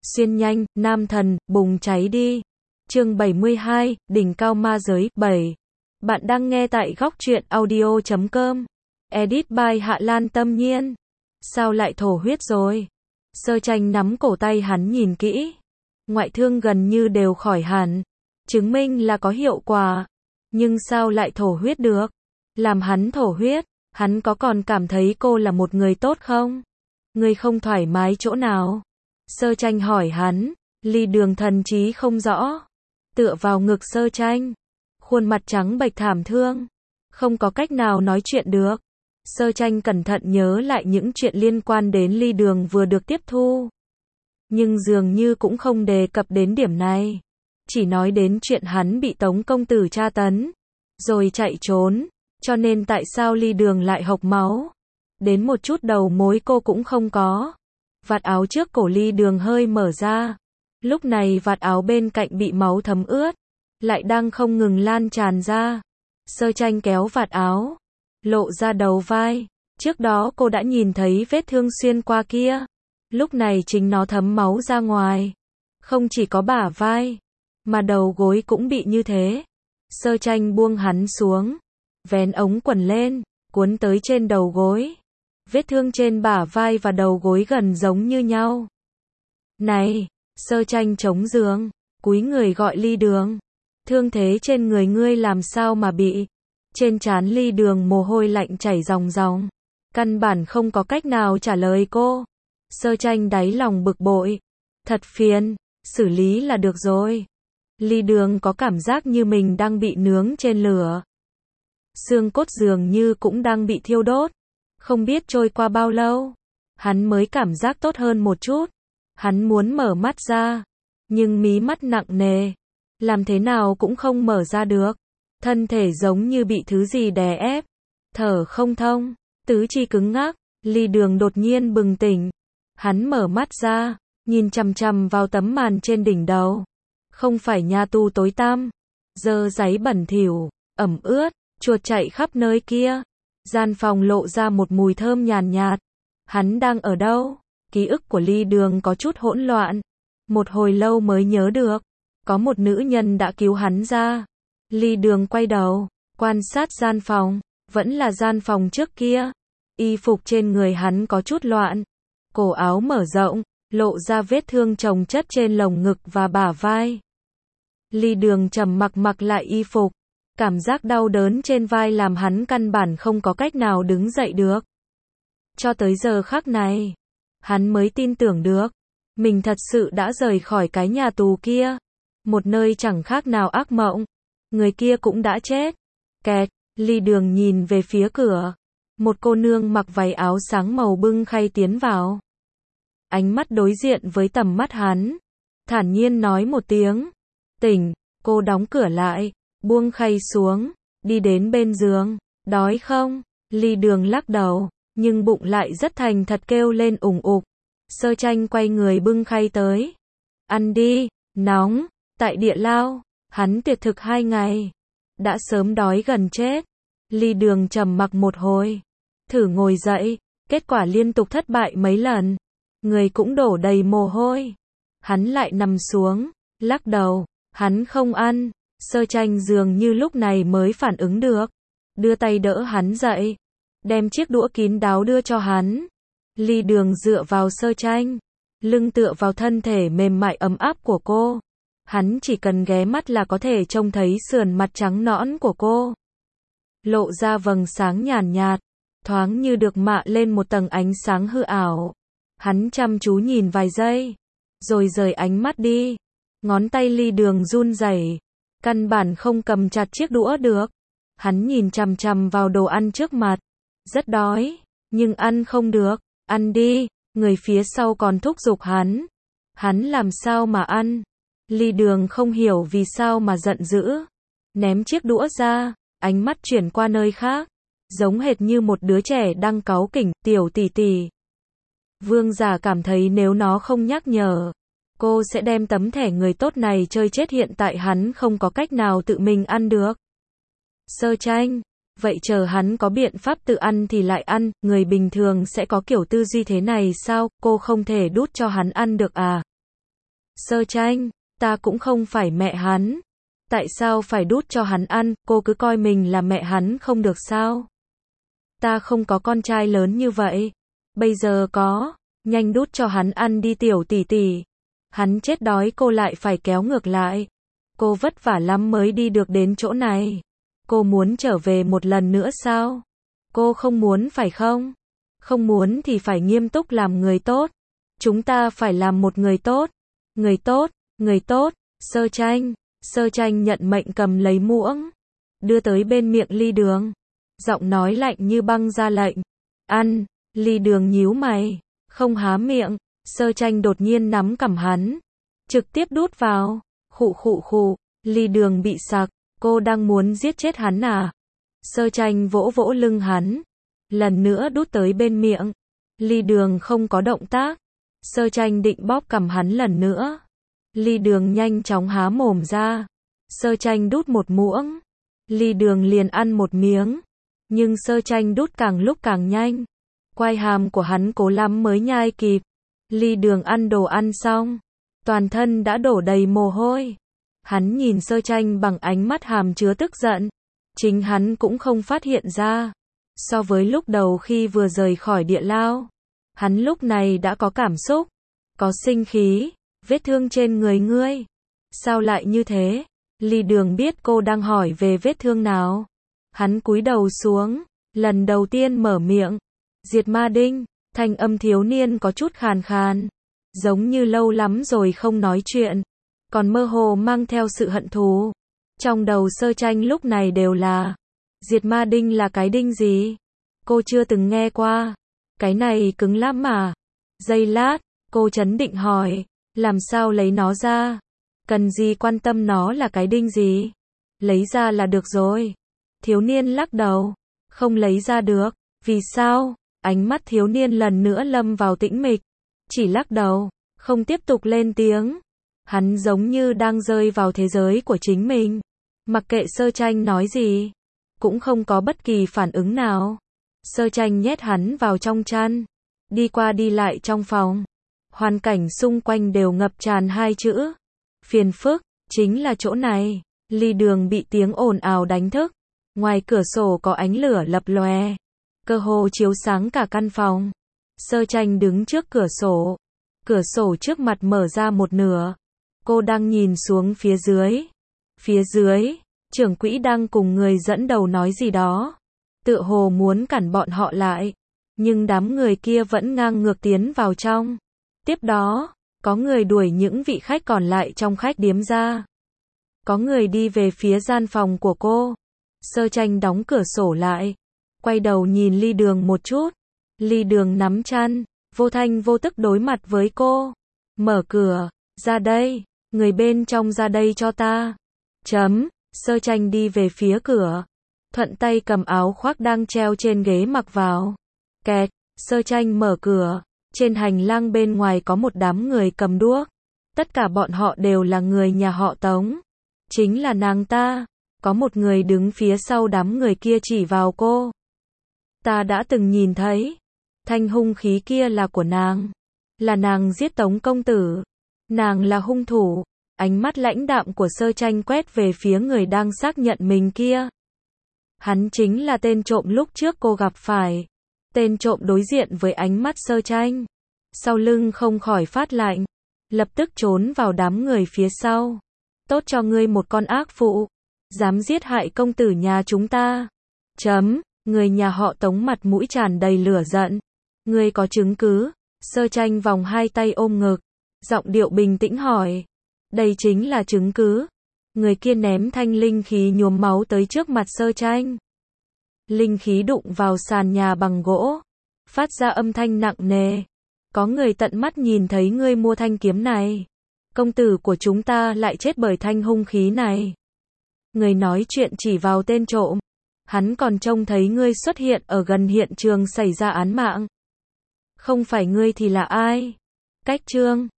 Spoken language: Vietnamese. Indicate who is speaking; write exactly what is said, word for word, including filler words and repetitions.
Speaker 1: Xuyên nhanh, nam thần, bùng cháy đi. Chương bảy mươi hai, đỉnh cao ma giới, bảy. Bạn đang nghe tại góc truyện audio chấm com. Edit by Hạ Lan Tâm Nhiên. Sao lại thổ huyết rồi? Sơ Tranh nắm cổ tay hắn nhìn kỹ. Ngoại thương gần như đều khỏi hẳn. Chứng minh là có hiệu quả. Nhưng sao lại thổ huyết được? Làm hắn thổ huyết, hắn có còn cảm thấy cô là một người tốt không? Người không thoải mái chỗ nào? Sơ Tranh hỏi hắn. Ly Đường thần trí không rõ. Tựa vào ngực Sơ Tranh. Khuôn mặt trắng bệch thảm thương. Không có cách nào nói chuyện được. Sơ Tranh cẩn thận nhớ lại những chuyện liên quan đến Ly Đường vừa được tiếp thu. Nhưng dường như cũng không đề cập đến điểm này. Chỉ nói đến chuyện hắn bị Tống công tử tra tấn. Rồi chạy trốn. Cho nên tại sao Ly Đường lại hộc máu? Đến một chút đầu mối cô cũng không có. Vạt áo trước cổ Ly Đường hơi mở ra. Lúc này vạt áo bên cạnh bị máu thấm ướt. Lại đang không ngừng lan tràn ra. Sơ Tranh kéo vạt áo. Lộ ra đầu vai. Trước đó cô đã nhìn thấy vết thương xuyên qua kia. Lúc này chính nó thấm máu ra ngoài. Không chỉ có bả vai. Mà đầu gối cũng bị như thế. Sơ Tranh buông hắn xuống. Vén ống quần lên. Cuốn tới trên đầu gối. Vết thương trên bả vai và đầu gối gần giống như nhau. Này! Sơ Tranh chống giường. Cúi người gọi Ly Đường. Thương thế trên người ngươi làm sao mà bị? Trên trán Ly Đường mồ hôi lạnh chảy ròng ròng. Căn bản không có cách nào trả lời cô. Sơ Tranh đáy lòng bực bội. Thật phiền, xử lý là được rồi. Ly Đường có cảm giác như mình đang bị nướng trên lửa. Xương cốt dường như cũng đang bị thiêu đốt. Không biết trôi qua bao lâu, hắn mới cảm giác tốt hơn một chút. Hắn muốn mở mắt ra, nhưng mí mắt nặng nề. Làm thế nào cũng không mở ra được. Thân thể giống như bị thứ gì đè ép. Thở không thông, tứ chi cứng ngắc. Ly Đường đột nhiên bừng tỉnh. Hắn mở mắt ra, nhìn chằm chằm vào tấm màn trên đỉnh đầu. Không phải nhà tù tối tăm, dơ giấy bẩn thỉu, ẩm ướt, chuột chạy khắp nơi kia. Gian phòng lộ ra một mùi thơm nhàn nhạt. Hắn đang ở đâu? Ký ức của Ly Đường có chút hỗn loạn. Một hồi lâu mới nhớ được. Có một nữ nhân đã cứu hắn ra. Ly Đường quay đầu, quan sát gian phòng. Vẫn là gian phòng trước kia. Y phục trên người hắn có chút loạn. Cổ áo mở rộng, lộ ra vết thương chồng chất trên lồng ngực và bả vai. Ly Đường trầm mặc mặc lại y phục. Cảm giác đau đớn trên vai làm hắn căn bản không có cách nào đứng dậy được. Cho tới giờ khắc này, hắn mới tin tưởng được. Mình thật sự đã rời khỏi cái nhà tù kia. Một nơi chẳng khác nào ác mộng. Người kia cũng đã chết. Kẹt, Ly Đường nhìn về phía cửa. Một cô nương mặc váy áo sáng màu bưng khay tiến vào. Ánh mắt đối diện với tầm mắt hắn. Thản nhiên nói một tiếng. Tỉnh, cô đóng cửa lại. Buông khay xuống, đi đến bên giường. Đói không? Ly Đường lắc đầu, nhưng bụng lại rất thành thật kêu lên ủng ục. Sơ Tranh quay người bưng khay tới. Ăn đi, nóng, tại địa lao. Hắn tuyệt thực hai ngày. Đã sớm đói gần chết. Ly Đường trầm mặc một hồi. Thử ngồi dậy, kết quả liên tục thất bại mấy lần. Người cũng đổ đầy mồ hôi. Hắn lại nằm xuống, lắc đầu, hắn không ăn. Sơ Tranh dường như lúc này mới phản ứng được. Đưa tay đỡ hắn dậy. Đem chiếc đũa kín đáo đưa cho hắn. Ly Đường dựa vào Sơ Tranh. Lưng tựa vào thân thể mềm mại ấm áp của cô. Hắn chỉ cần ghé mắt là có thể trông thấy sườn mặt trắng nõn của cô. Lộ ra vầng sáng nhàn nhạt. Thoáng như được mạ lên một tầng ánh sáng hư ảo. Hắn chăm chú nhìn vài giây. Rồi rời ánh mắt đi. Ngón tay Ly Đường run rẩy. Căn bản không cầm chặt chiếc đũa được. Hắn nhìn chằm chằm vào đồ ăn trước mặt. Rất đói, nhưng ăn không được. Ăn đi, người phía sau còn thúc giục hắn. Hắn làm sao mà ăn? Ly Đường không hiểu vì sao mà giận dữ. Ném chiếc đũa ra, ánh mắt chuyển qua nơi khác. Giống hệt như một đứa trẻ đang cáu kỉnh, tiểu tỷ tỷ. Vương giả cảm thấy nếu nó không nhắc nhở, cô sẽ đem tấm thẻ người tốt này chơi chết. Hiện tại hắn không có cách nào tự mình ăn được. Sơ Tranh, vậy chờ hắn có biện pháp tự ăn thì lại ăn. Người bình thường sẽ có kiểu tư duy thế này sao? Cô không thể đút cho hắn ăn được à? Sơ Tranh, ta cũng không phải mẹ hắn. Tại sao phải đút cho hắn ăn, cô cứ coi mình là mẹ hắn không được sao? Ta không có con trai lớn như vậy. Bây giờ có, nhanh đút cho hắn ăn đi tiểu tỷ tỷ. Hắn chết đói cô lại phải kéo ngược lại. Cô vất vả lắm mới đi được đến chỗ này. Cô muốn trở về một lần nữa sao? Cô không muốn phải không? Không muốn thì phải nghiêm túc làm người tốt. Chúng ta phải làm một người tốt. Người tốt, người tốt. Sơ Tranh, Sơ Tranh nhận mệnh cầm lấy muỗng, đưa tới bên miệng Ly Đường. Giọng nói lạnh như băng ra lệnh. Ăn. Ly Đường nhíu mày, không há miệng. Sơ Tranh đột nhiên nắm cằm hắn, trực tiếp đút vào. Khụ khụ khụ. Ly Đường bị sặc. Cô đang muốn giết chết hắn à? Sơ Tranh vỗ vỗ lưng hắn, lần nữa đút tới bên miệng. Ly Đường không có động tác. Sơ Tranh định bóp cằm hắn lần nữa. Ly Đường nhanh chóng há mồm ra. Sơ Tranh đút một muỗng. Ly Đường liền ăn một miếng. Nhưng Sơ Tranh đút càng lúc càng nhanh. Quai hàm của hắn cố lắm mới nhai kịp. Ly Đường ăn đồ ăn xong, toàn thân đã đổ đầy mồ hôi. Hắn nhìn Sơ Tranh bằng ánh mắt hàm chứa tức giận. Chính hắn cũng không phát hiện ra. So với lúc đầu khi vừa rời khỏi địa lao, hắn lúc này đã có cảm xúc, có sinh khí. Vết thương trên người ngươi, sao lại như thế? Ly Đường biết cô đang hỏi về vết thương nào. Hắn cúi đầu xuống, lần đầu tiên mở miệng. Diệt Ma Đinh. Thanh âm thiếu niên có chút khàn khàn, giống như lâu lắm rồi không nói chuyện, còn mơ hồ mang theo sự hận thù. Trong đầu Sơ Tranh lúc này đều là, Diệt Ma Đinh là cái đinh gì? Cô chưa từng nghe qua. Cái này cứng lắm mà. Giây lát, cô trấn định hỏi, làm sao lấy nó ra? Cần gì quan tâm nó là cái đinh gì? Lấy ra là được rồi. Thiếu niên lắc đầu, không lấy ra được. Vì sao? Ánh mắt thiếu niên lần nữa lâm vào tĩnh mịch, chỉ lắc đầu, không tiếp tục lên tiếng. Hắn giống như đang rơi vào thế giới của chính mình. Mặc kệ Sơ Tranh nói gì, cũng không có bất kỳ phản ứng nào. Sơ Tranh nhét hắn vào trong chăn, đi qua đi lại trong phòng. Hoàn cảnh xung quanh đều ngập tràn hai chữ phiền phức. Chính là chỗ này. Ly Đường bị tiếng ồn ào đánh thức. Ngoài cửa sổ có ánh lửa lập lòe, cơ hồ chiếu sáng cả căn phòng. Sơ Tranh đứng trước cửa sổ. Cửa sổ trước mặt mở ra một nửa. Cô đang nhìn xuống phía dưới. Phía dưới, trưởng quỹ đang cùng người dẫn đầu nói gì đó, tựa hồ muốn cản bọn họ lại. Nhưng đám người kia vẫn ngang ngược tiến vào trong. Tiếp đó, có người đuổi những vị khách còn lại trong khách điếm ra. Có người đi về phía gian phòng của cô. Sơ Tranh đóng cửa sổ lại, quay đầu nhìn Ly Đường một chút. Ly Đường nắm chăn, vô thanh vô tức đối mặt với cô. Mở cửa, ra đây, người bên trong ra đây cho ta. Chấm. Sơ Tranh đi về phía cửa, thuận tay cầm áo khoác đang treo trên ghế mặc vào. Kẹt. Sơ Tranh mở cửa. Trên hành lang bên ngoài có một đám người cầm đuốc. Tất cả bọn họ đều là người nhà họ Tống. Chính là nàng ta. Có một người đứng phía sau đám người kia chỉ vào cô. Ta đã từng nhìn thấy. Thanh hung khí kia là của nàng. Là nàng giết Tống công tử. Nàng là hung thủ. Ánh mắt lãnh đạm của Sơ Tranh quét về phía người đang xác nhận mình kia. Hắn chính là tên trộm lúc trước cô gặp phải. Tên trộm đối diện với ánh mắt Sơ Tranh, sau lưng không khỏi phát lạnh, lập tức trốn vào đám người phía sau. Tốt cho ngươi một con ác phụ, dám giết hại công tử nhà chúng ta. Chấm. Người nhà họ Tống mặt mũi tràn đầy lửa giận. Ngươi có chứng cứ? Sơ Tranh vòng hai tay ôm ngực, giọng điệu bình tĩnh hỏi. Đây chính là chứng cứ. Người kia ném thanh linh khí nhuốm máu tới trước mặt Sơ Tranh. Linh khí đụng vào sàn nhà bằng gỗ, phát ra âm thanh nặng nề. Có người tận mắt nhìn thấy ngươi mua thanh kiếm này. Công tử của chúng ta lại chết bởi thanh hung khí này. Người nói chuyện chỉ vào tên trộm. Hắn còn trông thấy ngươi xuất hiện ở gần hiện trường xảy ra án mạng. Không phải ngươi thì là ai? Cách chương